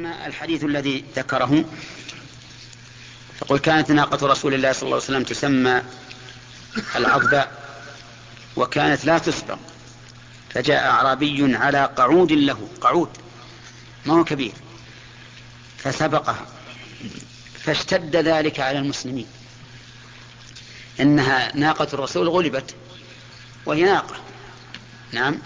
أما الحديث الذي ذكره فقل كانت ناقة رسول الله صلى الله عليه وسلم تسمى العضباء وكانت لا تسبق، فجاء أعرابي على قعود له، قعود ما هو كبير، فسبقها، فاشتد ذلك على المسلمين، إنها ناقة الرسول غلبت وهي ناقة. نعم.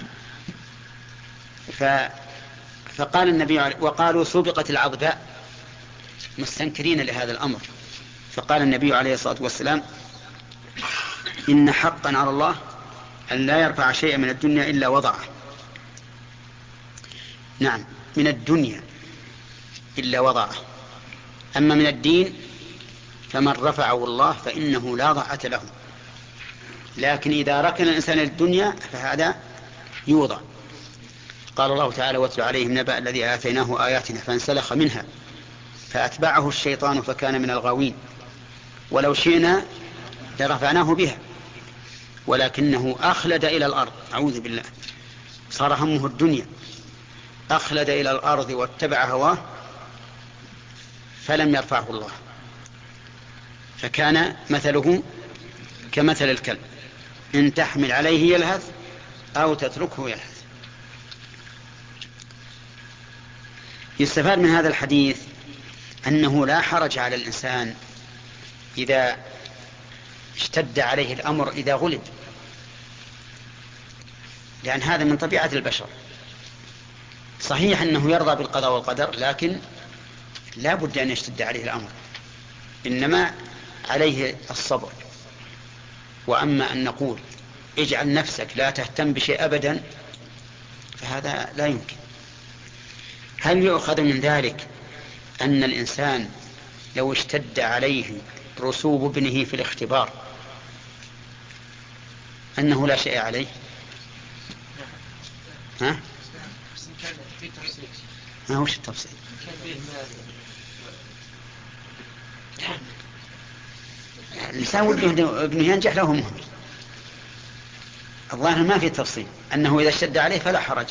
فقال النبي وقالوا سبقت العضباء مستنكرين لهذا الأمر، فقال النبي عليه الصلاة والسلام إن حقا على الله أن لا يرفع شيئا من الدنيا إلا وضعه. نعم، من الدنيا إلا وضعه، أما من الدين فمن رفعه الله فإنه لا ضاعة له، لكن إذا ركن الإنسان الدنيا فهذا يوضع. قال الله تعالى واتل عليهم نبأ الذي آتيناه آياتنا فانسلخ منها فأتبعه الشيطان فكان من الغاوين ولو شئنا لرفعناه بها ولكنه أخلد إلى الأرض، أعوذ بالله، صار همه الدنيا، أخلد إلى الأرض واتبع هواه فلم يرفعه الله، فكان مثله كمثل الكلب إن تحمل عليه يلهث أو تتركه يلهث. يستفاد من هذا الحديث أنه لا حرج على الإنسان إذا اشتد عليه الأمر إذا غلب، لأن هذا من طبيعة البشر. صحيح أنه يرضى بالقضاء والقدر، لكن لا بد أن يشتد عليه الأمر، إنما عليه الصبر. وأما أن نقول اجعل نفسك لا تهتم بشيء أبدا فهذا لا يمكن. هل يؤخذ من ذلك أن الإنسان لو اشتد عليه رسوب ابنه في الاختبار أنه لا شيء عليه؟ ها؟ ما هوش التفصيل. الإنسان ابنه ينجح له مهم، الظاهر ما في تفصيل أنه إذا اشتد عليه فلا حرج،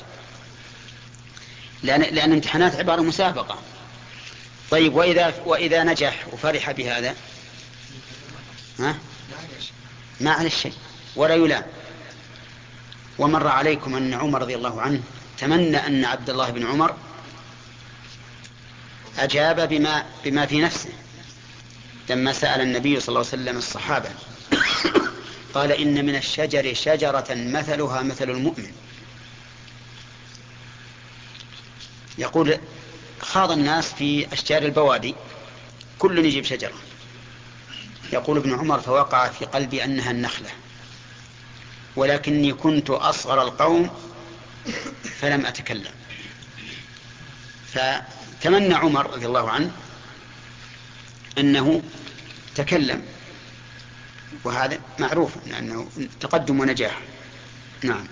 لأن الامتحانات عبارة مسابقة. طيب وإذا نجح وفرح بهذا ما على الشيء ولا يلام. ومر عليكم أن عمر رضي الله عنه تمنى أن عبد الله بن عمر أجاب بما في نفسه لما سأل النبي صلى الله عليه وسلم الصحابة قال إن من الشجر شجرة مثلها مثل المؤمن. يقول خاض الناس في أشجار البوادي كل يجيب شجرة، يقول ابن عمر فوقع في قلبي أنها النخلة ولكني كنت أصغر القوم فلم أتكلم. فتمنى عمر رضي الله عنه أنه تكلم، وهذا معروف أنه تقدم ونجاح. نعم.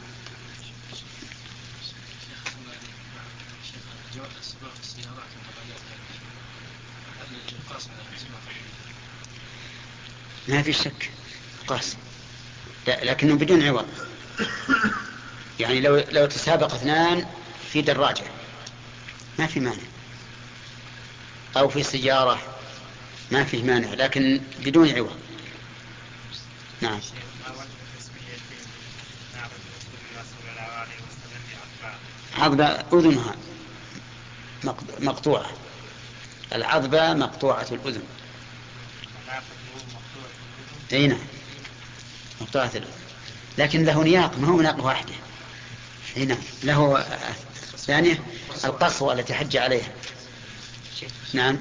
ما في شك قاس، لكنه بدون عوض. يعني لو تسابق اثنان في دراجة ما في مانع، أو في سيارة ما في مانع، لكن بدون عوض. نعم. عضبة أذنها مقطوعة، العضبة مقطوعة الأذن. أين مقطوعة الأذن، لكن له نياق، ما هو ناقة واحدة. هنا له ثانية القصوى التي حج عليها. نعم.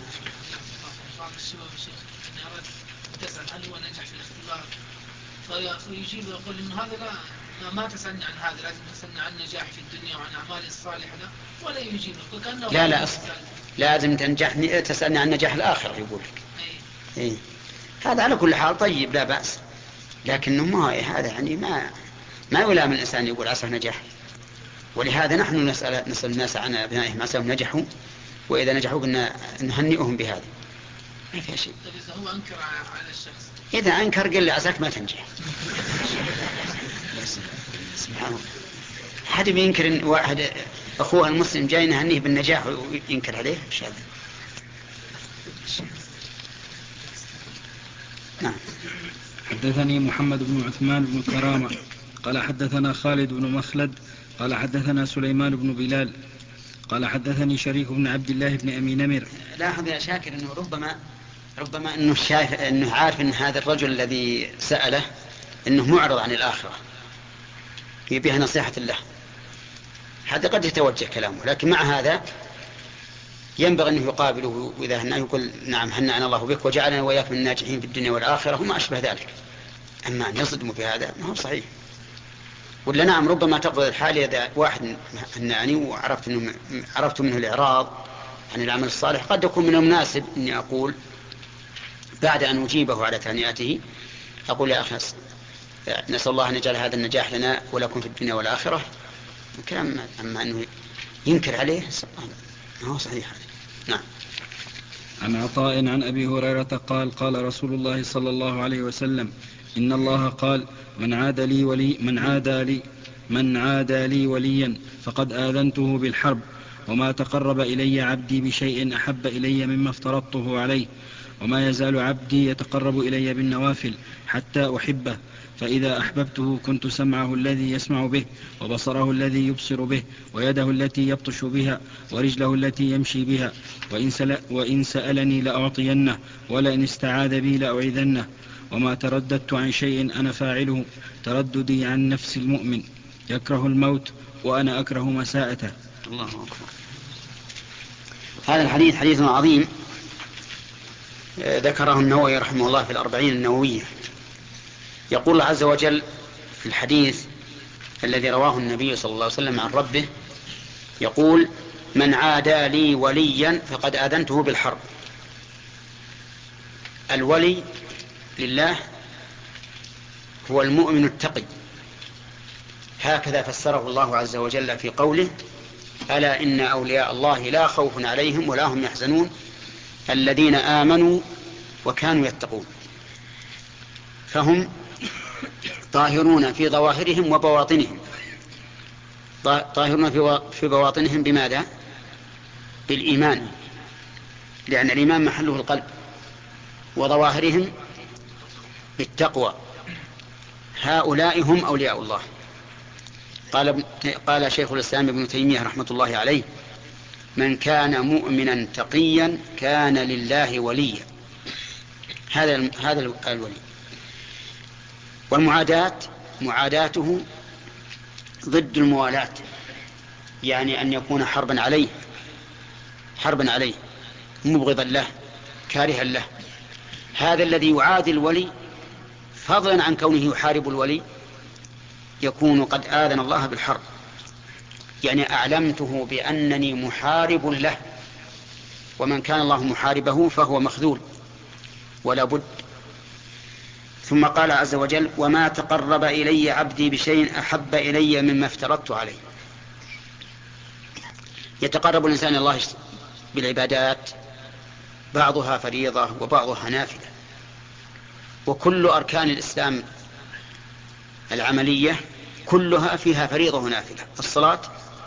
هل هو نجح في الاختبار فيجيب ويقول إن هذا ما تسألني عن هذا، لازم تسألني عن نجاح في الدنيا وعن أعمال الصالحة، ولا يجيب وكأنه لا لازم تسألني عن نجاح الآخرة يقول لك. إيه. هذا على كل حال طيب لا بأس، لكنه ما هذا يعني ما يلام الإنسان يقول عسى نجاح. ولهذا نحن نسأل الناس عن أبنائهم عساهم نجحوا، وإذا نجحوا قلنا نهنئهم بهذا، ما فيها شيء. إذا هو أنكر على الشخص، إذا أنكر قل لي عساك ما تنجح. سبحان الله، حد بينكر إن واحد أخوها المسلم جاي نهنيه بالنجاح وينكر عليه إيش هذا؟ نعم. حدثني محمد بن عثمان بن كرامة قال حدثنا خالد بن مخلد قال حدثنا سليمان بن بلال قال حدثني شريك بن عبد الله بن أبي نمر. لاحظ يا شاكر أنه ربما أنه شايف أنه عارف أن هذا الرجل الذي سأله أنه معرض عن الآخرة يبيها نصيحة له، هذا قد يتوجه كلامه، لكن مع هذا ينبغي أنه يقابله وإذا هنا يقول نعم هنأنا الله بك وجعلنا وإياك من الناجحين في الدنيا والآخرة وما أشبه ذلك. أما أن يصدم في هذا ما هو صحيح. ولا نعم ربما تقضي الحال إذا واحد هنأني وعرفت منه الإعراض عن العمل الصالح، قد يكون من المناسب أني أقول بعد أن أجيبه على تهنئته أقول يا أخي نسأل الله أن يجعل هذا النجاح لنا ولكم في الدنيا والآخرة كلام. أما أنه ينكر عليه ما هو صحيح هذا. نعم. عن عطاء عن أبي هريرة قال قال رسول الله صلى الله عليه وسلم إن الله قال من عادى لي وليا فقد آذنته بالحرب وما تقرب إلي عبدي بشيء أحب إلي مما افترضته عليه وما يزال عبدي يتقرب إلي بالنوافل حتى أحبه فإذا أحببته كنت سمعه الذي يسمع به وبصره الذي يبصر به ويده التي يبطش بها ورجله التي يمشي بها وإن سألني لأعطينه ولئن استعاذ بي لأعيذنه وما ترددت عن شيء أنا فاعله ترددي عن نفس المؤمن يكره الموت وأنا أكره مساءته. الله أكبر. هذا الحديث حديث عظيم ذكره النووي رحمه الله في 40 النووية. يقول الله عز وجل في الحديث الذي رواه النبي صلى الله عليه وسلم عن ربه يقول من عادى لي وليا فقد آذنته بالحرب. الولي لله هو المؤمن التقي، هكذا فسره الله عز وجل في قوله ألا إن أولياء الله لا خوف عليهم ولا هم يحزنون الذين آمنوا وكانوا يتقون. فهم طاهرون في ظواهرهم وبواطنهم. طاهرون في بواطنهم بماذا؟ بالإيمان، لأن الإيمان محله القلب، وظواهرهم بالتقوى. هؤلاء هم أولياء الله. قال شيخ الإسلام ابن تيمية رحمة الله عليه من كان مؤمنا تقيا كان لله وليا. هذا الولي. معاداته ضد الموالاة، يعني أن يكون حربا عليه مبغضا له كارها له. هذا الذي يعادي الولي فضلا عن كونه يحارب الولي يكون قد آذن الله بالحرب، يعني أعلمته بأنني محارب له، ومن كان الله محاربه فهو مخذول ولا بد. ثم قال عز وجل وما تقرب إلي عبدي بشيء أحب إلي مما افترضت عليه. يتقرب الإنسان إلى الله بالعبادات بعضها فريضة وبعضها نافلة، وكل أركان الإسلام العملية كلها فيها فريضة ونافلة. الصلاة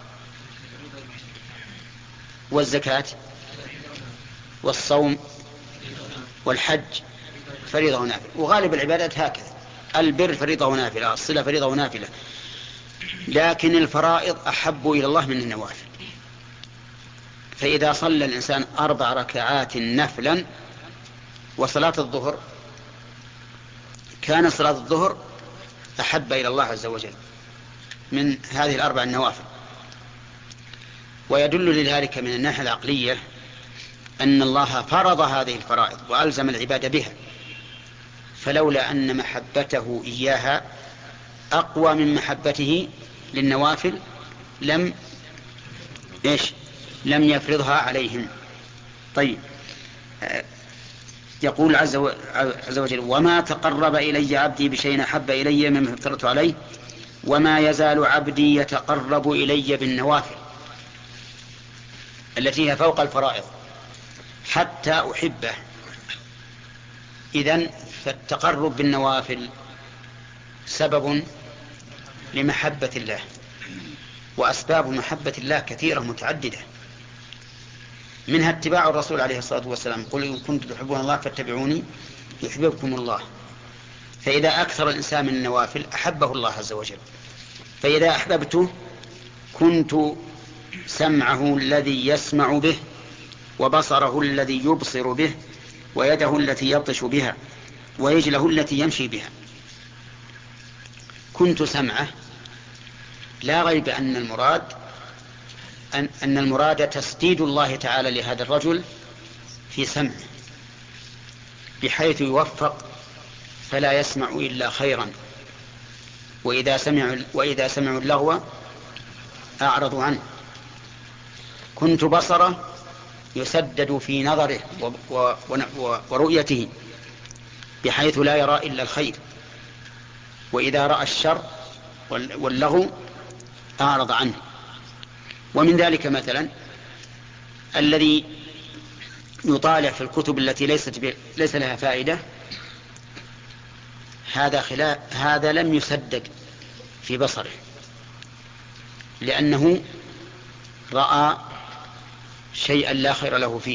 والزكاة والصوم والحج فريضة ونافلة، وغالب العبادات هكذا. البر فريضة ونافلة، الصلة فريضة ونافلة، لكن الفرائض أحب إلى الله من النوافل. فإذا صلى الإنسان 4 ركعات نفلا وصلاة الظهر كان صلاة الظهر أحب إلى الله عز وجل من هذه 4 النوافل. ويدل لذلك من الناحية العقلية أن الله فرض هذه الفرائض وألزم العبادة بها، فلولا أن محبته إياها أقوى من محبته للنوافل لم يفرضها عليهم. طيب، يقول عز وجل وما تقرب إلي عبدي بشيء أحب إلي مما افترضت عليه وما يزال عبدي يتقرب إلي بالنوافل التي هي فوق الفرائض حتى أحبه. إذن فالتقرب بالنوافل سبب لمحبة الله، وأسباب محبة الله كثيرة متعددة، منها اتباع الرسول عليه الصلاة والسلام، قل إن كنتم تحبون الله فاتبعوني يحببكم الله. فإذا أكثر الإنسان من النوافل أحبه الله عز وجل. فإذا أحببته كنت سمعه الذي يسمع به، وبصره الذي يبصر به، ويده التي يبطش بها، ورجله التي يمشي بها. كنت سمعه، لا ريب أن المراد تسديد الله تعالى لهذا الرجل في سمعه، بحيث يوفق فلا يسمع إلا خيرا، وإذا سمعوا اللغو أعرضوا عنه. كنت بصره، يسدد في نظره ورؤيته، بحيث لا يرى إلا الخير، وإذا رأى الشر واللغو أعرض عنه. ومن ذلك مثلا الذي يطالع في الكتب التي ليس لها فائدة، هذا لم يسدد في بصره، لأنه رأى شيئا لا خير له فيه.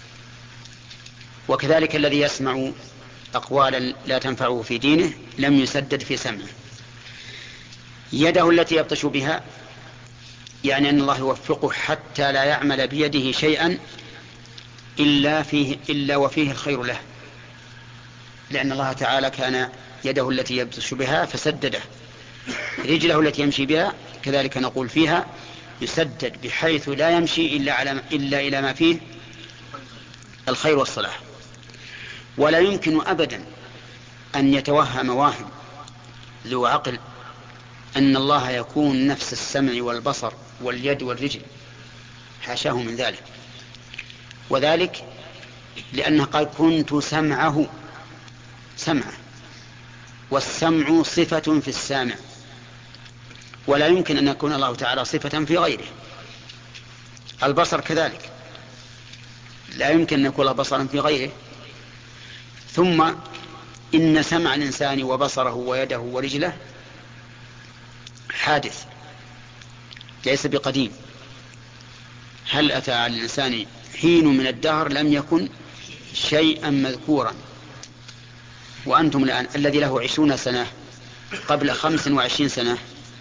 وكذلك الذي يسمع أقوالا لا تنفعه في دينه لم يسدد في سمعه. يده التي يبطش بها، يعني أن الله يوفقه حتى لا يعمل بيده شيئا إلا وفيه الخير له، لأن الله تعالى كان يده التي يبطش بها فسدده. رجله التي يمشي بها كذلك نقول فيها يسدد، بحيث لا يمشي إلا إلى ما فيه الخير والصلاح. ولا يمكن أبدا أن يتوهم واهم ذو عقل أن الله يكون نفس السمع والبصر واليد والرجل، حاشاه من ذلك. وذلك لأنه قال كنت سمعه، والسمع صفة في السامع، ولا يمكن أن يكون الله تعالى صفة في غيره. البصر كذلك لا يمكن أن يكون بصرا في غيره. ثم إن سمع الإنسان وبصره ويده ورجله حادث ليس بقديم. هل أتى على الإنسان حين من الدهر لم يكن شيئا مذكورا؟ وأنتم الآن الذي له 20 سنة قبل 25 سنة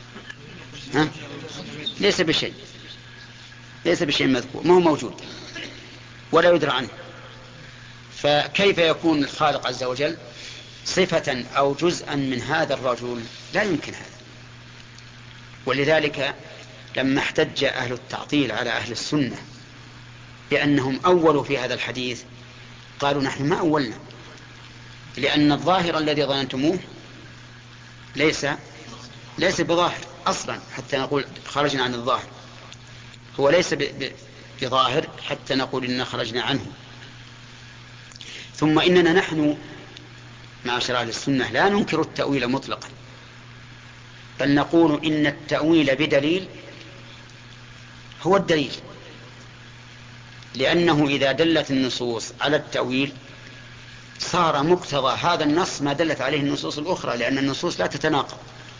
ليس بشيء مذكور، ما هو موجود ولا يدرى عنه. فكيف يكون الخالق عز وجل صفة أو جزءا من هذا الرجل؟ لا يمكن هذا. ولذلك لما احتج أهل التعطيل على أهل السنة بأنهم أولوا في هذا الحديث، قالوا نحن ما أولنا، لأن الظاهر الذي ظننتموه ليس بظاهر أصلا حتى نقول خرجنا عن الظاهر، هو ليس بظاهر حتى نقول إننا خرجنا عنه. ثم إننا نحن معاشر أهل السنة لا ننكر التأويل مطلقا، بل نقول إن التأويل بدليل هو الدليل، لأنه إذا دلت النصوص على التأويل صار مقتضى هذا النص ما دلت عليه النصوص الأخرى، لأن النصوص لا تتناقض.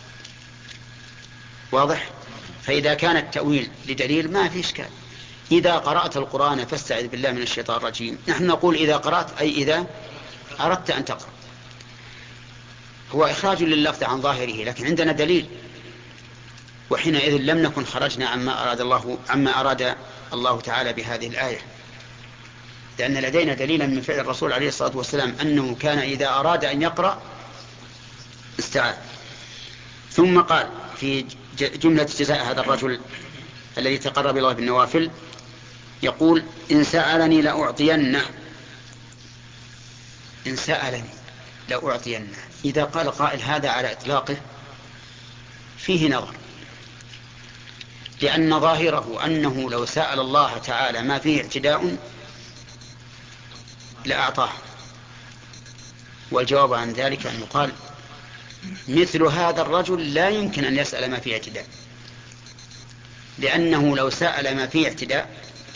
واضح؟ فإذا كان التأويل لدليل ما في إشكال. إذا قرأت القرآن فاستعذ بالله من الشيطان الرجيم، نحن نقول إذا قرأت أي إذا أردت أن تقرأ، هو إخراج لللفظ عن ظاهره، لكن عندنا دليل، وحينئذ لم نكن خرجنا عما أراد الله تعالى بهذه الآية، لأن لدينا دليلا من فعل الرسول عليه الصلاة والسلام أنه كان إذا أراد أن يقرأ استعاذ. ثم قال في جملة جزاء هذا الرجل الذي تقرب الله بالنوافل، يقول إن سألني لأعطينه. إن سألني لأعطينه، إذا قال قائل هذا على إطلاقه فيه نظر، لأن ظاهره أنه لو سأل الله تعالى ما فيه اعتداء لأعطاه. والجواب عن ذلك أن يقال مثل هذا الرجل لا يمكن أن يسأل ما فيه اعتداء، لأنه لو سأل ما فيه اعتداء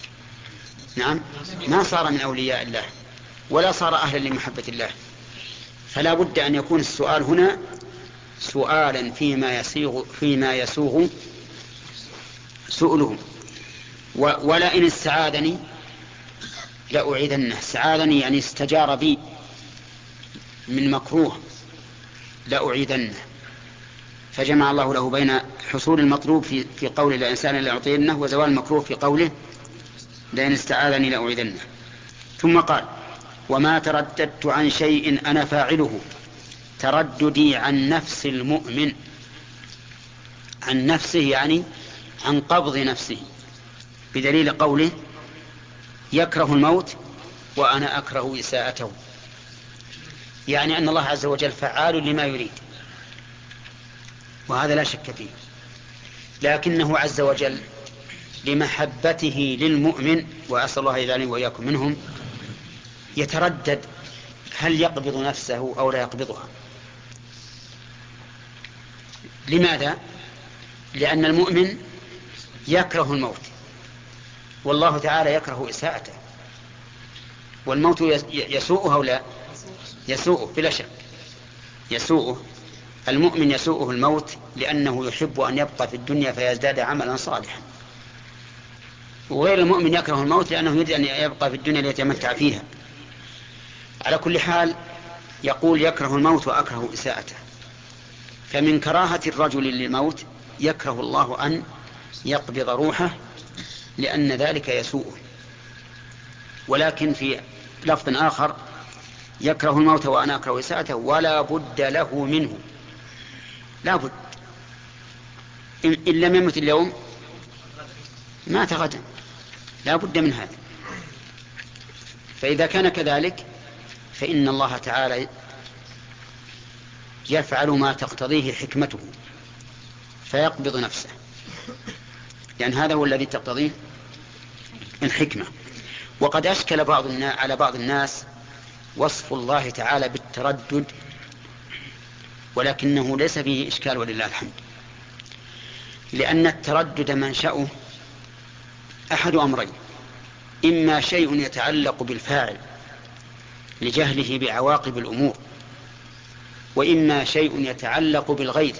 ما صار من أولياء الله ولا صار أهلا لمحبة الله. فلا بد أن يكون السؤال هنا سؤالا فيما يسوغ سؤلهم. ولئن استعاذني لأعيذنه. استعاذني يعني استجار بي من مكروه لأعيذنه. فجمع الله له بين حصول المطلوب في قوله لإنسان لأعطينه وزوال المكروه في قوله لئن استعاذني لأعيذنه. ثم قال وما ترددت عن شيء أنا فاعله. ترددي عن نفس المؤمن، عن نفسه يعني عن قبض نفسه، بدليل قوله يكره الموت وأنا أكره إساءته، يعني أن الله عز وجل فعال لما يريد، وهذا لا شك فيه. لكنه عز وجل لمحبته للمؤمن، وأسأل الله يجعلني وإياكم منهم، يتردد هل يقبض نفسه أو لا يقبضها. لماذا؟ لأن المؤمن يكره الموت، والله تعالى يكره إساءته، والموت يسوءه أو لا يسوءه بلا شك يسوءه. المؤمن يسوءه الموت لأنه يحب أن يبقى في الدنيا فيزداد عملا صالحا، وغير المؤمن يكره الموت لأنه يريد أن يبقى في الدنيا ليتمتع فيها. على كل حال يقول يكره الموت وأكره إساءته. فمن كراهة الرجل للموت يكره الله أن يقبض روحه لأن ذلك يسوءه. ولكن في لفظ آخر يكره الموت وأنا أكره إساءته ولا بد له منه. لا بد، إن لم يمت اليوم مات غدا، لا بد من هذا. فإذا كان كذلك فإن الله تعالى يفعل ما تقتضيه حكمته فيقبض نفسه، لأن هذا هو الذي تقتضيه الحكمة. وقد أشكل على بعض الناس وصف الله تعالى بالتردد، ولكنه ليس فيه إشكال ولله الحمد، لأن التردد منشأه أحد أمرين: إما شيء يتعلق بالفاعل لجهله بعواقب الأمور، وإما شيء يتعلق بالغير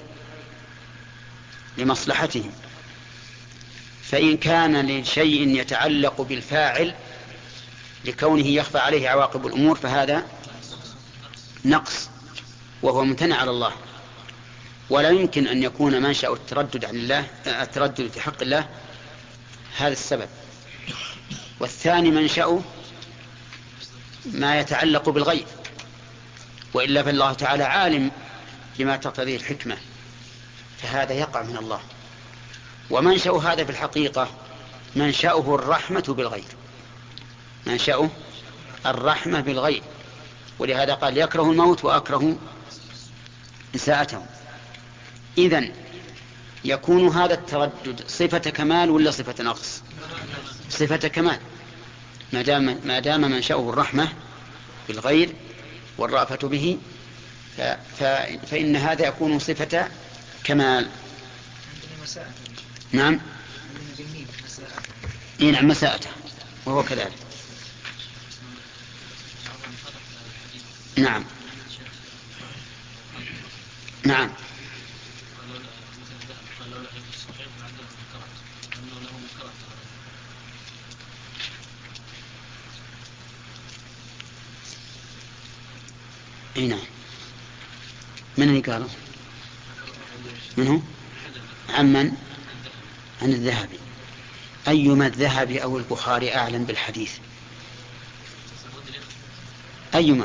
لمصلحته. فإن كان لشيء يتعلق بالفاعل لكونه يخفى عليه عواقب الأمور فهذا نقص وهو ممتنع على الله، ولا يمكن أن يكون منشأ التردد عن الله، التردد في حق الله، هذا السبب. والثاني منشأه ما يتعلق بالغيب، وإلا فالله تعالى عالم بما تقتضيه الحكمة، فهذا يقع من الله. ومنشأ هذا في الحقيقة منشأه الرحمة بالغير، منشأه الرحمة بالغير، ولهذا قال يكره الموت وأكره إساءته. إذن يكون هذا التردد صفة كمال ولا صفة نقص؟ صفة كمال، ما دام منشأه الرحمة بالغير والرأفة به، فإن هذا يكون صفة كمال. نعم، نعم، مساءته، وهو كذلك. نعم، نعم، نعم. من اللي قاله؟ منه؟ عمن؟ عن الذهبي. أيما الذهبي أو البخاري أعلم بالحديث؟ أيما؟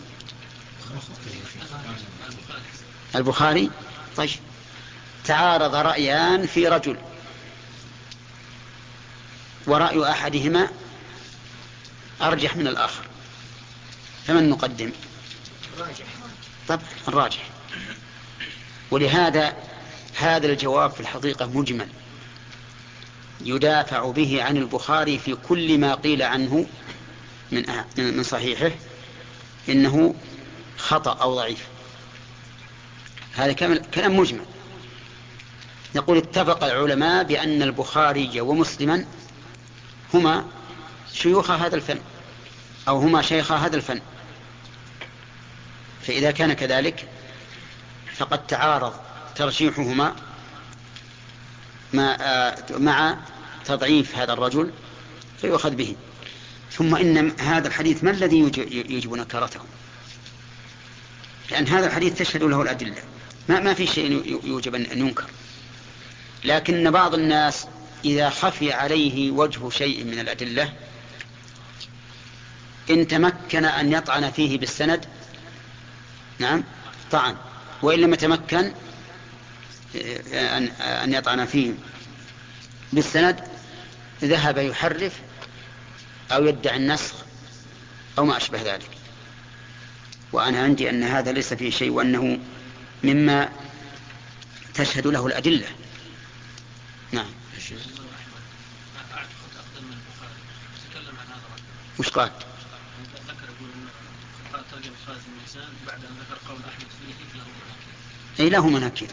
البخاري. طيب، تعارض رأيان في رجل، ورأي أحدهما أرجح من الآخر، فمن نقدم؟ طبعا الراجح. ولهذا هذا الجواب في الحقيقة مجمل يدافع به عن البخاري في كل ما قيل عنه من صحيحه إنه خطأ أو ضعيف. هذا كلام مجمل. نقول اتفق العلماء بأن البخاري ومسلما هما شيوخ هذا الفن، أو هما شيخ هذا الفن. فإذا كان كذلك فقد تعارض ترشيحهما مع تضعيف هذا الرجل فيؤخذ به. ثم إن هذا الحديث ما الذي يوجب نكرته؟ لأن هذا الحديث تشهد له الأدلة، ما في شيء يوجب أن ينكر. لكن بعض الناس إذا خفي عليه وجه شيء من الأدلة إن تمكن أن يطعن فيه بالسند نعم طعن، وإن لم يتمكن أن يطعن فيه بالسند ذهب يحرف أو يدعي النسخ أو ما أشبه ذلك. وأنا عندي أن هذا ليس فيه شيء، وأنه مما تشهد له الأدلة. نعم. وش قال؟ ذكر يقول قال ترجم خالد الميزان بعد أن ذكر قول أحمد فيه له مناكير. أي له مناكير.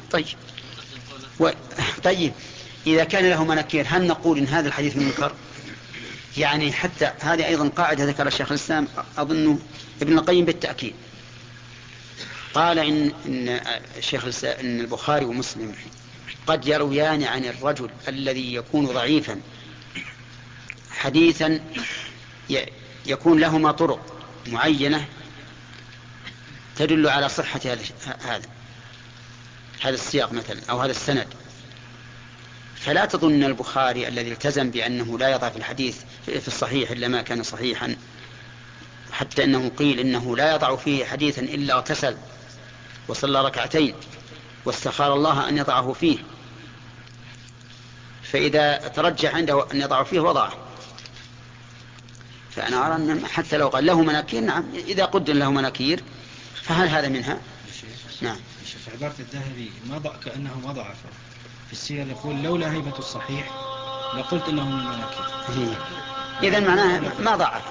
طيب إذا كان له مناكير هل نقول إن هذا الحديث منكر؟ يعني حتى هذه أيضا قاعدة ذكر الشيخ الإسلام أظنه ابن القيم بالتأكيد، قال إن الشيخ الإسلام إن البخاري ومسلم قد يرويان عن الرجل الذي يكون ضعيفا حديثا يكون لهما طرق معينة تدل على صحة هذا السياق مثلا أو هذا السند. فلا تظن البخاري الذي التزم بأنه لا يضع في الحديث في الصحيح إلا ما كان صحيحا، حتى أنه قيل إنه لا يضع فيه حديثا إلا اغتسل وصلى ركعتين واستخار الله أن يضعه فيه، فإذا ترجح عنده أن يضع فيه وضعه. فأنا أرى أن حتى لو قال له مناكير نعم، إذا قدر له مناكير فهل هذا منها؟ نعم. في عبارة الذهبي كأنه ما ضعفه في السير، يقول لولا هيبة الصحيح لقلت إنه من المناكير. إذا معناه ما ضعف.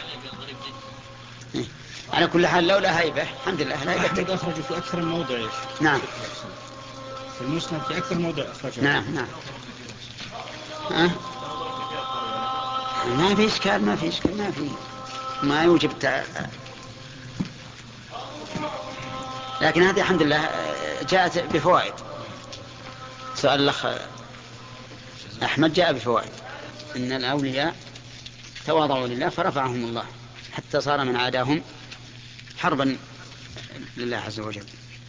على كل حال لولا هيبة الحمد لله. أحمد أخرجه في أكثر من موضع. نعم. في المسند في أكثر موضع أخرجه. نعم. ما في إشكال ما يوجب لكن هذه الحمد لله جاءت بفوائد. سؤال الأخ أحمد جاء بفوائد إن الأولياء تواضعوا لله فرفعهم الله حتى صار من عاداهم حربا لله عز وجل.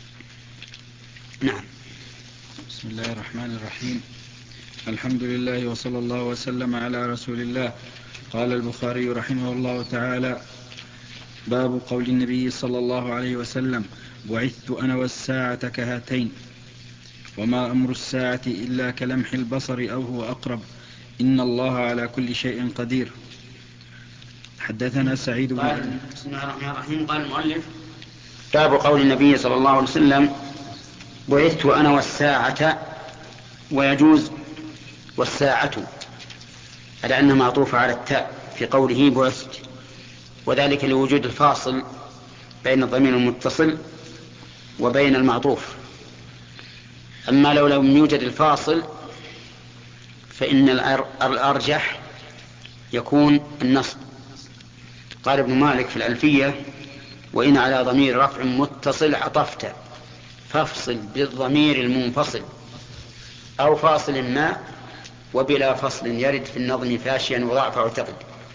نعم. بسم الله الرحمن الرحيم. الحمد لله وصلى الله وسلم على رسول الله. قال البخاري رحمه الله تعالى: باب قول النبي صلى الله عليه وسلم: بعثت أنا والساعة كهاتين، وما أمر الساعة إلا كلمح البصر أو هو أقرب، إن الله على كل شيء قدير. حدثنا سعيد بن بسم الله الرحمن الرحيم. قال المؤلف: باب قول النبي صلى الله عليه وسلم: بعثت أنا والساعة، ويجوز والساعة على أنها معطوفة على التاء في قوله بعثت، وذلك لوجود الفاصل بين الضمير المتصل وبين المعطوف. أما لو لم يوجد الفاصل فإن الأرجح يكون النصب. قال ابن مالك في الألفية: وإن على ضمير رفع متصل عطفت فافصل بالضمير المنفصل أو فاصل ما، وبلا فصل يرد في النظم فاشيا وضعف اعتقد.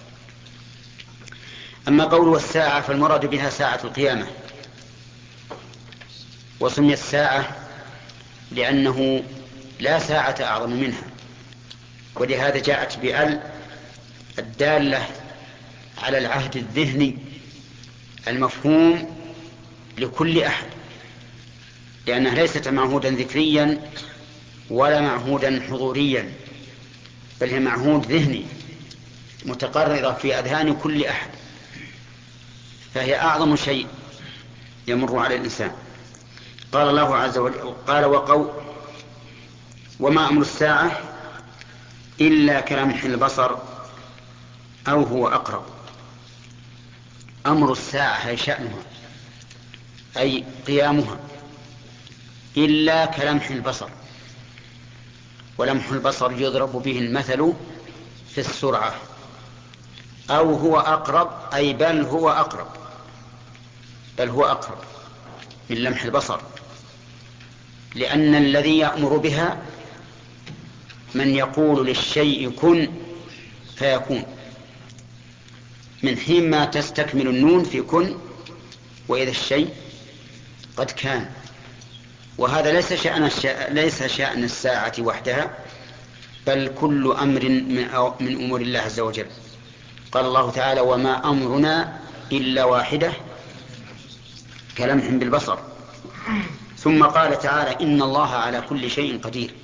أما قوله الساعة فالمراد بها ساعة القيامة، وسمي الساعة لأنه لا ساعة أعظم منها، ولهذا جاءت بأل الدالة على العهد الذهني المفهوم لكل أحد، لأنها ليست معهودا ذكريا ولا معهودا حضوريا، بل هي معهود ذهني متقررة في أذهان كل أحد، فهي أعظم شيء يمر على الإنسان. قال الله عز وجل: قال وما أمر الساعة إلا كلمح البصر أو هو أقرب. أمر الساعة هي شأنها أي قيامها إلا كلمح البصر، ولمح البصر يضرب به المثل في السرعة. أو هو أقرب أي بل هو أقرب من لمح البصر، لأن الذي يأمر بها من يقول للشيء كن فيكون، من حين ما تستكمل النون في كن وإذا الشيء قد كان. وهذا ليس شأن الساعة وحدها، بل كل أمر من أمور الله عز وجل. قال الله تعالى: وما أمرنا إلا واحدة كلمح بالبصر. ثم قال تعالى: إن الله على كل شيء قدير.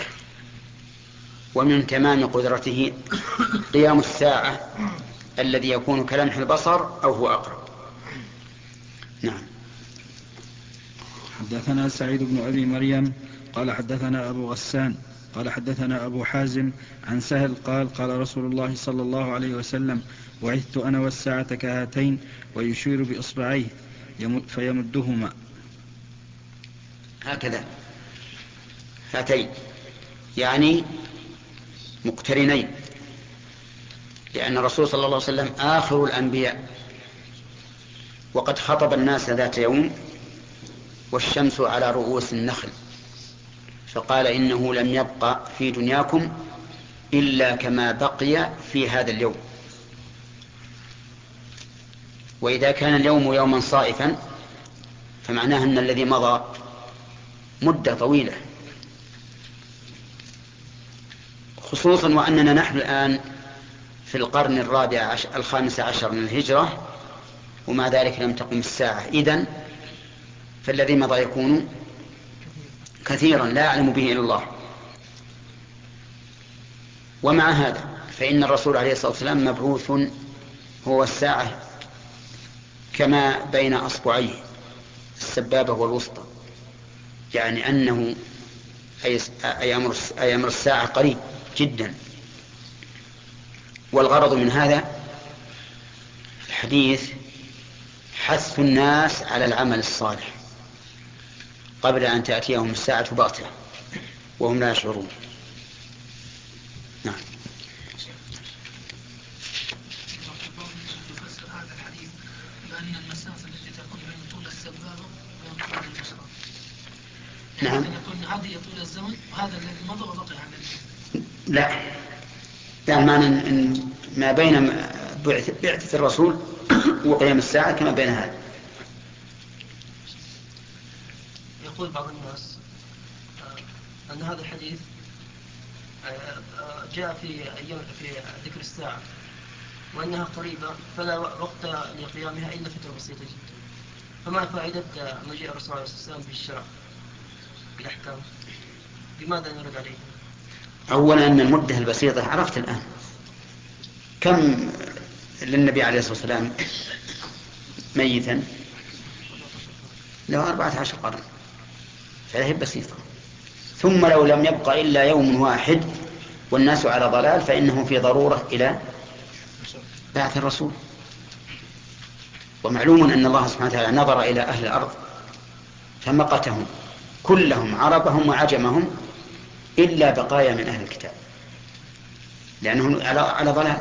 ومن تمام قدرته قيام الساعة الذي يكون كلمح البصر أو هو أقرب. نعم. حدثنا سعيد بن أبي مريم قال حدثنا أبو غسان قال حدثنا أبو حازم عن سهل قال قال رسول الله صلى الله عليه وسلم: بعثت أنا والساعة كهاتين، ويشير بإصبعيه فيمدهما هكذا، هاتين يعني مقترنين، لأن الرسول صلى الله عليه وسلم آخر الأنبياء، وقد خطب الناس ذات يوم والشمس على رؤوس النخل، فقال: إنه لم يبق في دنياكم إلا كما بقي في هذا اليوم. وإذا كان اليوم يوما صائفا فمعناه أن الذي مضى مدة طويلة، خصوصا وأننا نحن الآن في القرن الخامس عشر من الهجرة، ومع ذلك لم تقم الساعة. إذن فالذي مضى يكون كثيرا لا يعلم به إلا الله. ومع هذا فإن الرسول عليه الصلاة والسلام مبعوث هو الساعة كما بين أصبعيه السبابة والوسطى، يعني أنه أي أمر الساعة قريب جدا. والغرض من هذا الحديث حث الناس على العمل الصالح قبل أن تأتيهم الساعة بغتة وهم لا يشعرون. نعم. يفسر هذا الحديث بأن المسافة التي تكون بين طول السبابة وبين طول المشرق. نعم. يكون هذه طول الزمن وهذا الذي مضى وبقي هذا. لا، يعني معنى إن ما بين بعثة الرسول وقيام الساعة كما بين هذا. يقول بعض الناس أن هذا الحديث جاء في ذكر الساعة وأنها قريبة فلا وقت لقيامها إلا فترة بسيطة جدا، فما فائدة مجيء الرسول عليه الصلاة والسلام بالشرع بالأحكام؟ لماذا نرد عليه؟ أولا أن المدة البسيطة عرفت الآن كم للنبي عليه الصلاة والسلام ميتا، له 14 قرن، فهي بسيطة. ثم لو لم يبقى إلا يوم واحد والناس على ضلال فإنه في ضرورة إلى بعث الرسول. ومعلوم أن الله سبحانه وتعالى نظر إلى أهل الأرض فمقتهم كلهم عربهم وعجمهم إلا بقايا من أهل الكتاب، لأنهم على ضلال.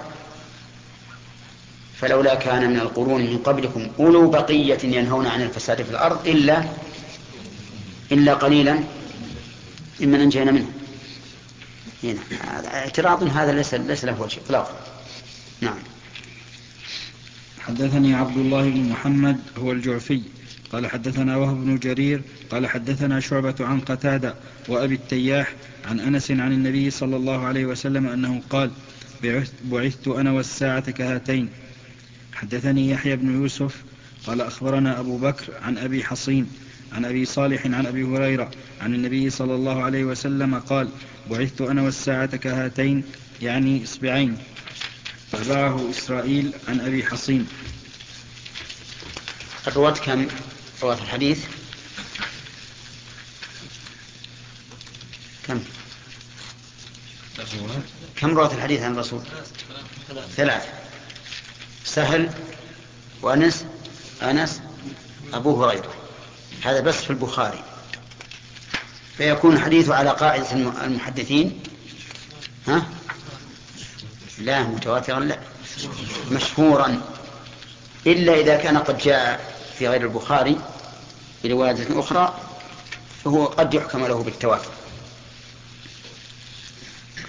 فلولا كان من القرون من قبلكم أولو بقية ينهون عن الفساد في الأرض إلا قليلا ممن أنجينا منه. هنا اعتراض هذا ليس له وجه إطلاقا. نعم. حدثني عبد الله بن محمد هو الجعفي قال حدثنا وهب بن جرير قال حدثنا شعبة عن قتادة وأبي التياح عن أنس عن النبي صلى الله عليه وسلم أنه قال: بعثت أنا والساعة كهاتين. حدثني يحيى بن يوسف قال أخبرنا أبو بكر عن أبي حصين عن أبي صالح عن أبي هريرة عن النبي صلى الله عليه وسلم قال: بعثت أنا والساعة كهاتين، يعني إصبعين. تابعه إسرائيل عن أبي حصين. الرواة كم رواة الحديث؟ كم رواة الحديث عن الرسول؟ 3: سهل وأنس أبو هريرة. هذا بس في البخاري. فيكون الحديث على قاعدة المحدثين لا متواترا، لا مشهورا، إلا إذا كان قد جاء في غير البخاري برواية أخرى فهو قد يحكم له بالتواتر.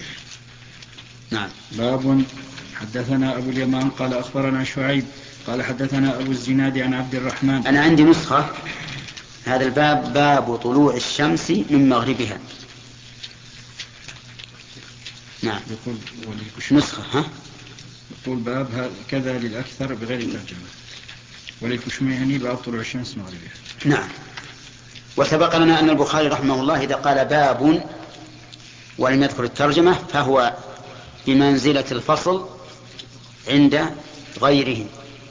نعم. باب حدثنا أبو اليمان قال أخبرنا شعيب قال حدثنا أبو الزناد عن عبد الرحمن. أنا عندي نسخة هذا الباب باب طلوع الشمس من مغربها. نعم. يقول نسخة يقول باب كذا للأكثر بغير ترجمة وللكشميهني باب طلوع الشمس من مغربها. نعم. وسبق لنا أن البخاري رحمه الله إذا قال باب ولم يذكر الترجمة فهو بمنزلة الفصل عند غيره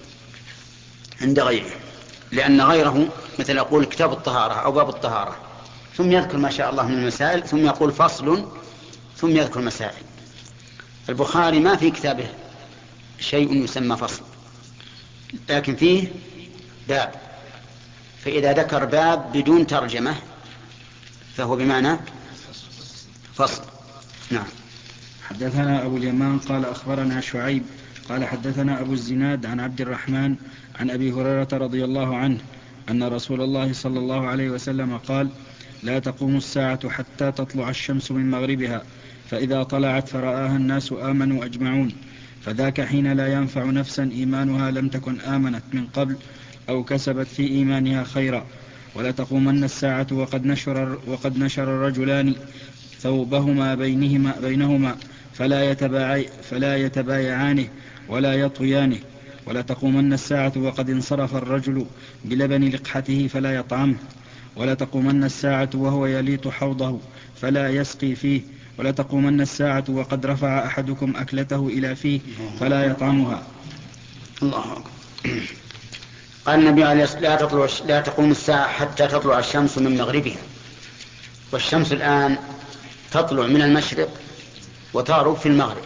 لأن غيره مثل يقول كتاب الطهارة أو باب الطهارة ثم يذكر ما شاء الله من المسائل ثم يقول فصل ثم يذكر مسائل. البخاري ما في كتابه شيء يسمى فصل لكن فيه باب، فإذا ذكر باب بدون ترجمة فهو بمعنى فصل. نعم. حدثنا أبو اليمان قال أخبرنا شعيب قال حدثنا أبو الزناد عن عبد الرحمن عن أبي هريرة رضي الله عنه أن رسول الله صلى الله عليه وسلم قال لا تقوم الساعة حتى تطلع الشمس من مغربها فإذا طلعت فرآها الناس آمنوا أجمعون فذاك حين لا ينفع نفسا إيمانها لم تكن آمنت من قبل أو كسبت في إيمانها خيرا ولا تقومن الساعة وقد نشر الرجلان ثوبهما بينهما فلا يتبايعانه ولا يطويانه ولا تقومن الساعة وقد انصرف الرجل بلبن لقحته فلا يطعمه ولا تقومن الساعة وهو يليط حوضه فلا يسقي فيه ولا تقومن الساعة وقد رفع أحدكم أكلته إلى فيه فلا يطعمها. الله أكبر. قال النبي عليه لا تقوم الساعة حتى تطلع الشمس من مغربها، والشمس الآن تطلع من المشرق وتغرب في المغرب،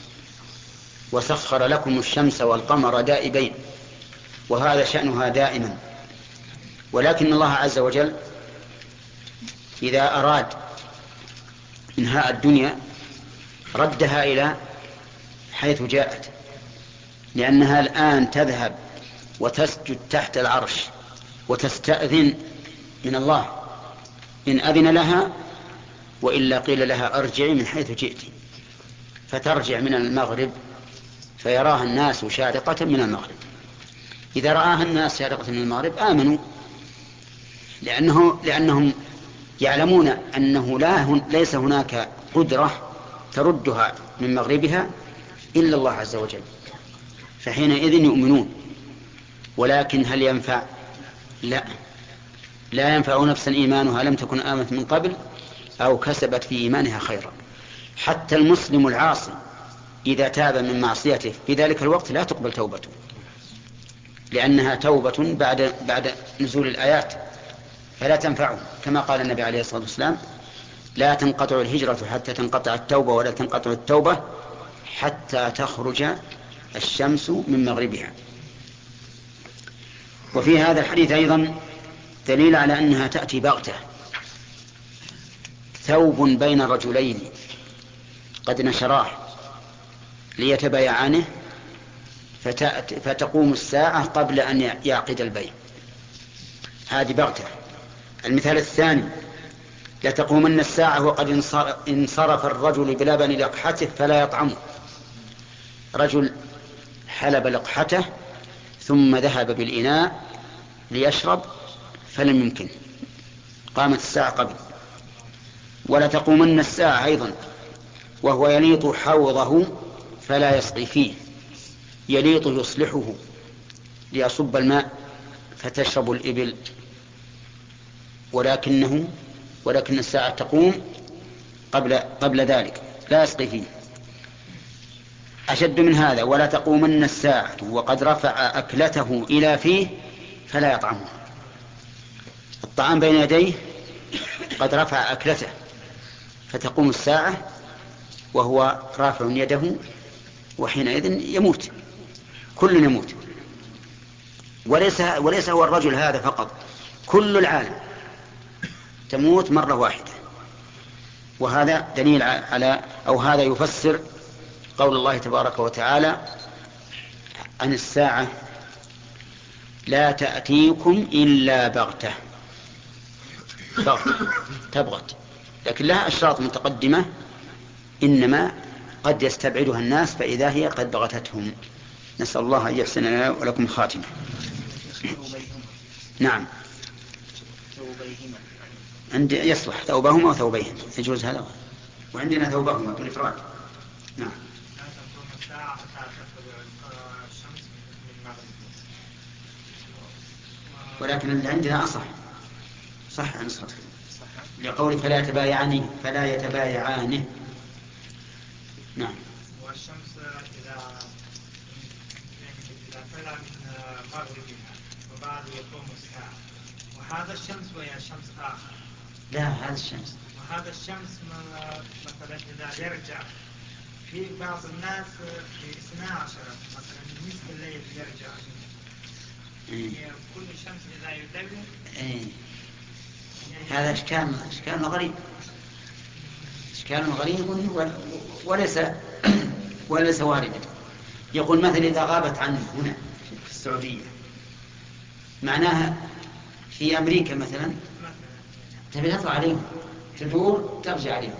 وسخر لكم الشمس والقمر دائبين، وهذا شأنها دائما. ولكن الله عز وجل إذا أراد إنهاء الدنيا ردها إلى حيث جاءت، لأنها الآن تذهب وتسجد تحت العرش وتستأذن من الله إن أذن لها، وإلا قيل لها أرجعي من حيث جئت، فترجع من المغرب فيراها الناس شارقة من المغرب. إذا رآها الناس شارقة من المغرب آمنوا، لأنهم يعلمون أنه ليس هناك قدرة تردها من مغربها إلا الله عز وجل، فحينئذ يؤمنون. ولكن هل ينفع؟ لا ينفع نفسا إيمانها لم تكن آمنت من قبل أو كسبت في إيمانها خيرا. حتى المسلم العاصي إذا تاب من معصيته في ذلك الوقت لا تقبل توبته، لأنها توبة بعد نزول الآيات فلا تنفعه، كما قال النبي عليه الصلاة والسلام لا تنقطع الهجرة حتى تنقطع التوبة، ولا تنقطع التوبة حتى تخرج الشمس من مغربها. وفي هذا الحديث أيضا دليل على أنها تأتي بغتة، ثوب بين رجلين قد نشراه ليتبايعانه فتقوم الساعة قبل أن يعقد البيع، هذه بغتة. المثال الثاني لتقومن الساعة وقد انصرف الرجل بلبن لقحته فلا يطعمه، رجل حلب لقحته ثم ذهب بالإناء ليشرب فلم يمكن، قامت الساعة قبل. ولا تقومن الساعة أيضا وهو يليط حوضه فلا يسقي فيه، يليط يصلحه ليصب الماء فتشرب الإبل، ولكن الساعة تقوم قبل ذلك لا يسقي فيه. أشد من هذا ولا تقومن الساعة وقد رفع أكلته إلى فيه فلا يطعمه، الطعام بين يديه قد رفع أكلته فتقوم الساعة وهو رافع يده، وحينئذ يموت، كل يموت. وليس هو الرجل هذا فقط، كل العالم تموت مرة واحدة. وهذا دليل على أو هذا يفسر قول الله تبارك وتعالى عن الساعة لا تأتيكم إلا بغتة، تبغت، لكن لها أشراط متقدمة إنما قد يستبعدها الناس فإذا هي قد بغتتهم. نسأل الله أن يحسن لنا ولكم الخاتمة. نعم عندي يصلح ثوبهما وثوبيهم يجوز هذا، وعندنا ثوبهما بالإفراد. نعم ولكن اللي عندنا أصح صح عن صدق لقول فلا يتبايعانه. نعم. والشمس إذا طلع من مغربها وبعد يقوم الساعة، وهذا الشمس وهي شمس آخر. لا هذا الشمس. وهذا الشمس مثلا إذا يرجع في بعض الناس في 12 مثلا نصف الليل يرجع. كل شمس إذا يدور. هذا إشكال غريب وليس واردا. يقول مثلا إذا غابت عنه هنا في السعودية معناها في أمريكا مثلا تبي تطلع عليهم تدور ترجع عليهم.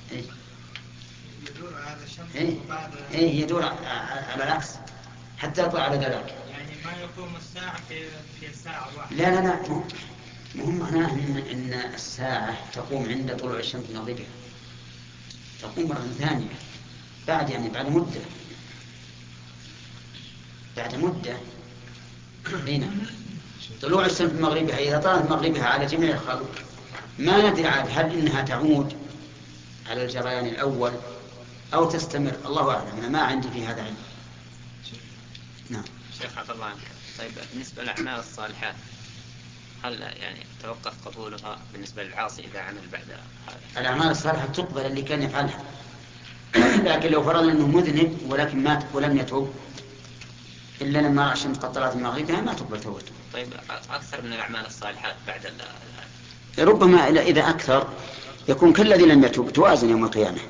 يدور هذا الشمس يدور على العكس حتى يطلع على ذلك. يعني ما يقوم الساعة في ساعة واحدة. لا مهم معناه إن الساعة تقوم عند طلوع الشمس من مغربها، تقوم مرة ثانية بعد مدة هنا طلوع الشمس من مغربها. إذا طلعت مغربها على جميع الخلق ما ندري عاد هل إنها تعود على الجريان الأول أو تستمر، الله أعلم. أنا ما عندي في هذا علم. نعم. شيخ عبد الله عنك، طيب بالنسبة للأعمال الصالحات هل يعني توقف قبولها بالنسبة للعاصي إذا عمل بعد هذا؟ الأعمال الصالحة تقبل اللي كان يفعلها، لكن لو فرضنا أنه مذنب ولكن مات ولم يتوب إلا لما رأى الشمس قد طلعت من مغربها ما تقبل توبته. طيب أكثر من الأعمال الصالحات بعد ربما إذا أكثر يكون كالذي لم يتوب توازن يوم القيامة.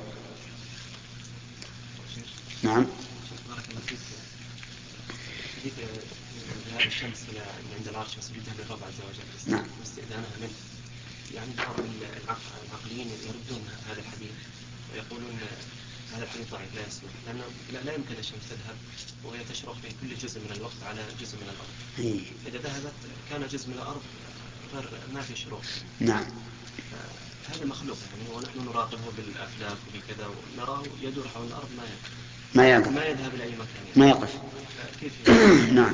نعم. بارك الله فيك. حديث ذهاب الشمس إلى عند العرش وسجودها للرب عز وجل. نعم. واستئذانها منه. يعني بعض العقليين يردون هذا الحديث ويقولون هذا الحديث ضعيف لا يصلح، لأنه لا يمكن الشمس تذهب وهي تشرق في كل جزء من الوقت على جزء من الأرض. إذا ذهبت كان جزء من الأرض غير ما في شروق. نعم. هذا مخلوق يعني، ونحن نراقبه بالأفلاك وبكذا ونراه يدور حول الأرض ما يذهب إلى أي مكان ما يقف. نعم.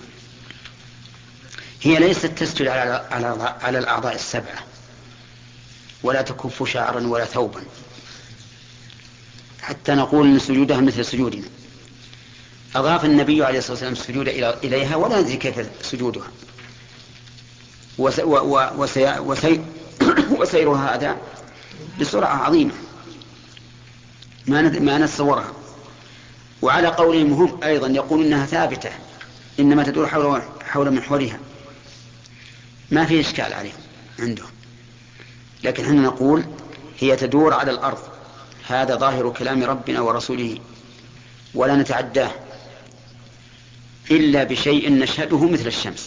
هي ليست تسجد على الأعضاء السبعة ولا تكف شعرا ولا ثوبا حتى نقول أن سجودها مثل سجودنا. أضاف النبي عليه الصلاة والسلام السجود إليها ولا ندري كيف سجودها، وسيرها هذا بسرعة عظيمة ما نتصورها. وعلى قولهم هم أيضا يقول إنها ثابتة إنما تدور حول محورها، ما في إشكال عليهم عندهم، لكن هنا نقول هي تدور على الأرض. هذا ظاهر كلام ربنا ورسوله ولا نتعداه إلا بشيء نشهده مثل الشمس،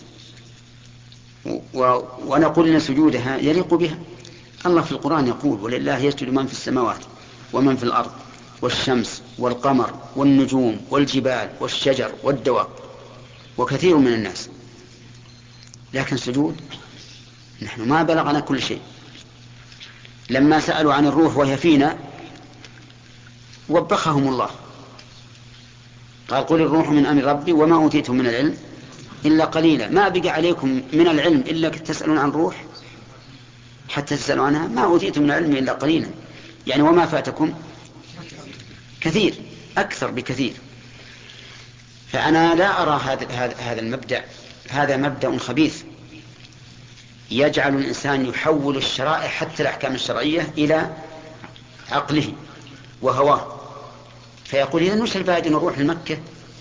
ونقول إن سجودها يليق بها. الله في القرآن يقول ولله يسجد من في السماوات ومن في الأرض والشمس والقمر والنجوم والجبال والشجر والدواب وكثير من الناس. لكن سجود نحن ما بلغنا كل شيء. لما سألوا عن الروح وهي فينا وبخهم الله، قال قل الروح من أمر ربي وما أوتيتم من العلم إلا قليلا. ما بقى عليكم من العلم إلا تسألون عن روح حتى تسألوا عنها، ما أوتيتم من العلم إلا قليلا، يعني وما فاتكم كثير أكثر بكثير. فأنا لا أرى هذا المبدأ، هذا مبدأ خبيث يجعل الإنسان يحول الشرائع حتى الأحكام الشرعية إلى عقله وهواه، فيقول إذا وش الفائدة نروح لمكة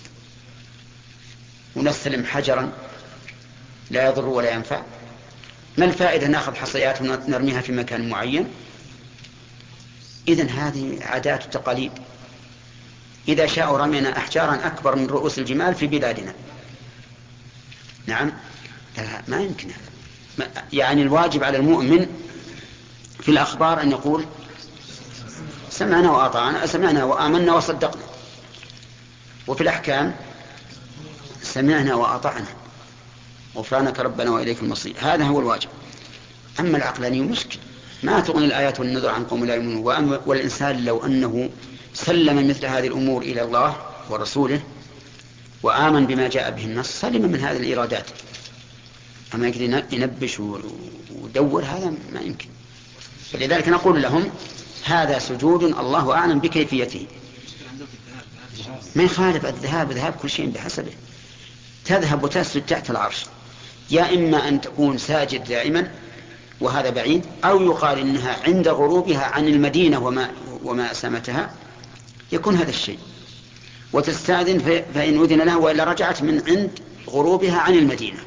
ونستلم حجرا لا يضر ولا ينفع؟ ما الفائدة نأخذ حصيات ونرميها في مكان معين؟ إذن هذه عادات وتقاليد. إذا شاءوا رمينا أحجارا أكبر من رؤوس الجمال في بلادنا. نعم ما يمكن. يعني الواجب على المؤمن في الأخبار أن يقول سمعنا وأطعنا، سمعنا وآمنا وصدقنا. وفي الأحكام سمعنا وأطعنا غفرانك ربنا وإليك المصير، هذا هو الواجب. أما العقلاني مشكل، ما تغني الآيات والنذر عن قوم لا يؤمنون. والإنسان لو أنه سلم مثل هذه الأمور إلى الله ورسوله وآمن بما جاء به النص سلم من هذه الإرادات. أما يقدر ينبش ودور، هذا ما يمكن. فلذلك نقول لهم هذا سجود الله أعلم بكيفيته. ما يخالف الذهاب كل شيء بحسبه. تذهب وتسجد تحت العرش، يا إما أن تكون ساجد دائما وهذا بعيد، أو يقال إنها عند غروبها عن المدينة وما أسامتها، يكون هذا الشيء. وتستأذن فإن أذن لها، وإلا رجعت من عند غروبها عن المدينة.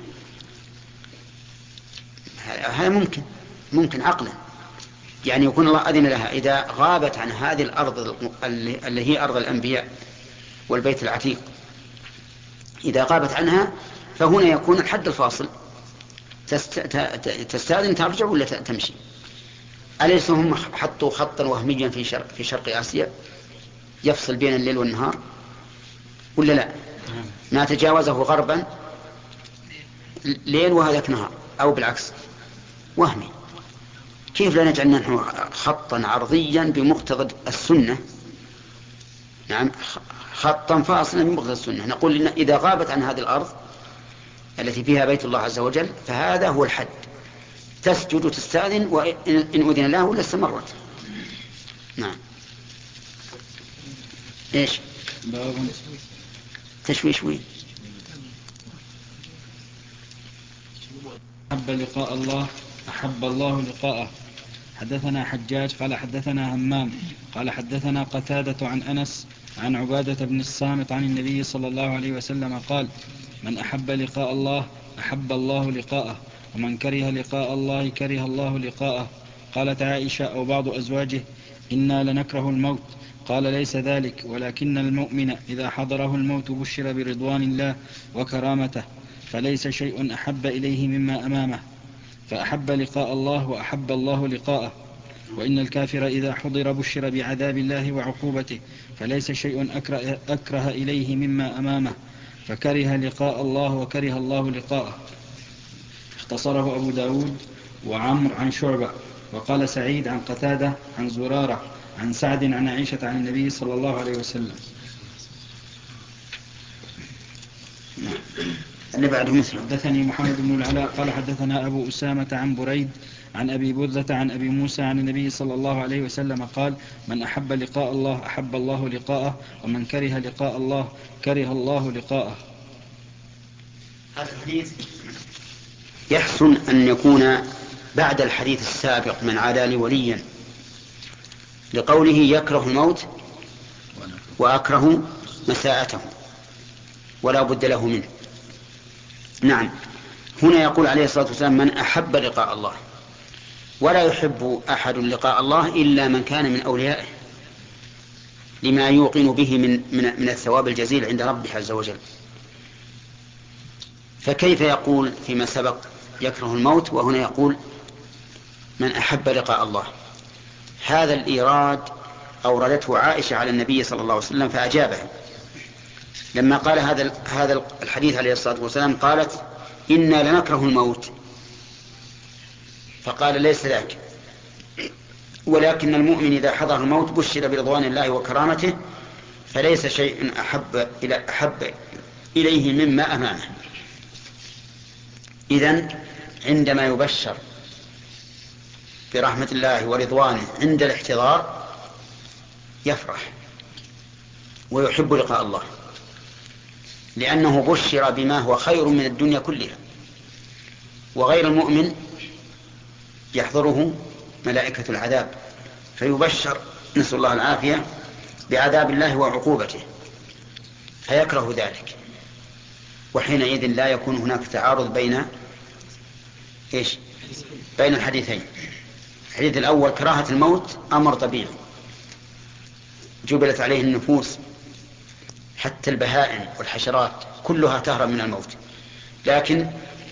هذا ممكن عقلا. يعني يكون الله أذن لها إذا غابت عن هذه الأرض اللي هي أرض الأنبياء والبيت العتيق، إذا غابت عنها فهنا يكون الحد الفاصل، تستأذن ترجع ولا تمشي. أليس هم حطوا خطا وهميا في شرق آسيا يفصل بين الليل والنهار ولا لا؟ ما تجاوزه غربا ليل وهذاك نهار، أو بالعكس وهمي. كيف لا نجعل نحن خطا عرضيا بمقتضى السنة؟ نعم، خطا فاصلا بمقتضى السنة. نقول لنا إذا غابت عن هذه الأرض التي فيها بيت الله عز وجل فهذا هو الحد، تسجد وتستأذن، وإن أذن الله ولا استمرت. نعم. إيش تشويش وين؟ أحب لقاء الله أحب الله لقاءه. حدثنا حجاج قال حدثنا همام قال حدثنا قتادة عن أنس عن عبادة بن الصامت عن النبي صلى الله عليه وسلم قال: من أحب لقاء الله أحب الله لقاءه، ومن كره لقاء الله كره الله لقاءه. قالت عائشة أو بعض أزواجه: إنا لنكره الموت. قال: ليس ذلك، ولكن المؤمن إذا حضره الموت بشر برضوان الله وكرامته، فليس شيء أحب إليه مما أمامه، فأحب لقاء الله وأحب الله لقاءه. وإن الكافر إذا حضر بشر بعذاب الله وعقوبته، فليس شيء أكره إليه مما أمامه، فكره لقاء الله وكره الله لقاءه. اختصره أبو داود وعمر عن شعبة. وقال سعيد عن قتادة عن زرارة عن سعد عن عائشة عن النبي صلى الله عليه وسلم. حدثني محمد بن العلاء قال حدثنا أبو أسامة عن بريد عن أبي بردة عن أبي موسى عن النبي صلى الله عليه وسلم قال: من أحب لقاء الله أحب الله لقاءه، ومن كره لقاء الله كره الله لقاءه. هذا الحديث يحسن أن يكون بعد الحديث السابق من عادى لي وليا، لقوله يكره الموت وأكره مساءته ولا بد له منه. نعم، هنا يقول عليه الصلاة والسلام: من أحب لقاء الله. ولا يحب أحد لقاء الله إلا من كان من أوليائه، لما يوقن به من الثواب الجزيل عند ربه عز وجل. فكيف يقول فيما سبق يكره الموت وهنا يقول من أحب لقاء الله؟ هذا الإيراد أوردته عائشة على النبي صلى الله عليه وسلم فأجابه. لما قال هذا الحديث عليه الصلاة والسلام قالت: إنا لنكره الموت. فقال: ليس ذاك، ولكن المؤمن إذا حضر الموت بشر برضوان الله وكرامته، فليس شيء أحب إليه مما أمامه. إذن عندما يبشر برحمة الله ورضوانه عند الاحتضار يفرح ويحب لقاء الله، لأنه بشر بما هو خير من الدنيا كلها. وغير المؤمن يحضره ملائكة العذاب فيبشر، نسأل الله العافية، بعذاب الله وعقوبته، فيكره ذلك. وحينئذ لا يكون هناك تعارض بين الحديثين. الحديث الأول كراهة الموت أمر طبيعي جبلت عليه النفوس، حتى البهائم والحشرات كلها تهرب من الموت، لكن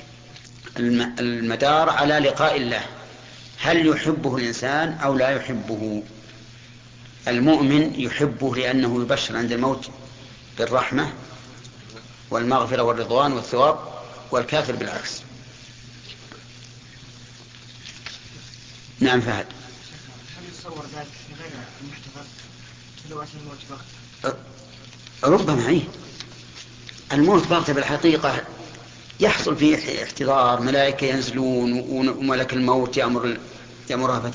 المدار على لقاء الله، هل يحبه الإنسان أو لا يحبه؟ المؤمن يحبه لأنه يبشر عند الموت بالرحمة والمغفرة والرضوان والثواب، والكافر بالعكس. نعم فهد. هل يتصور ذلك غير المحتضر لو أتى الموت بغتة؟ ربما إيه، الموت بغتة بالحقيقة يحصل فيه احتضار، ملائكة ينزلون وملك الموت يأمرها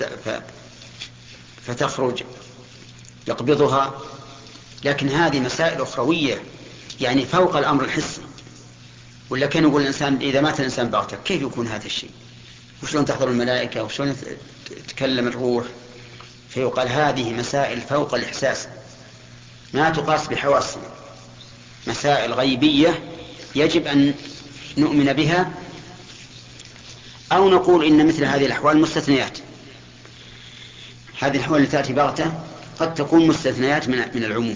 فتخرج يقبضها، لكن هذه مسائل أخروية يعني فوق الأمر الحسي. ولا كان يقول الإنسان إذا مات الإنسان بغتة كيف يكون هذا الشيء؟ وشلون تحضر الملائكة وشلون تتكلم الروح؟ فيقال هذه مسائل فوق الإحساس ما تقاس بحواسنا، مسائل غيبية يجب أن نؤمن بها، أو نقول إن مثل هذه الأحوال مستثنيات. هذه الأحوال التي تأتي بغتة قد تكون مستثنيات من العموم،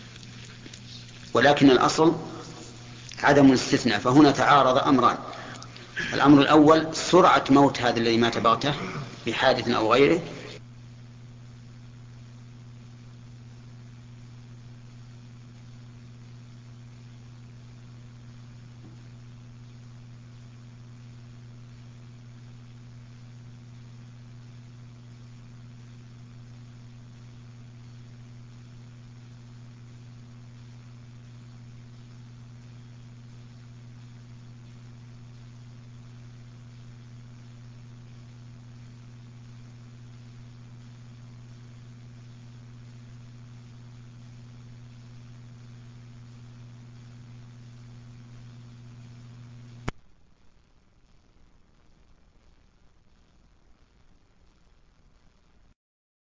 ولكن الأصل عدم الاستثناء. فهنا تعارض أمران: الأمر الأول سرعة موت هذا الذي مات بغتة بحادث أو غيره،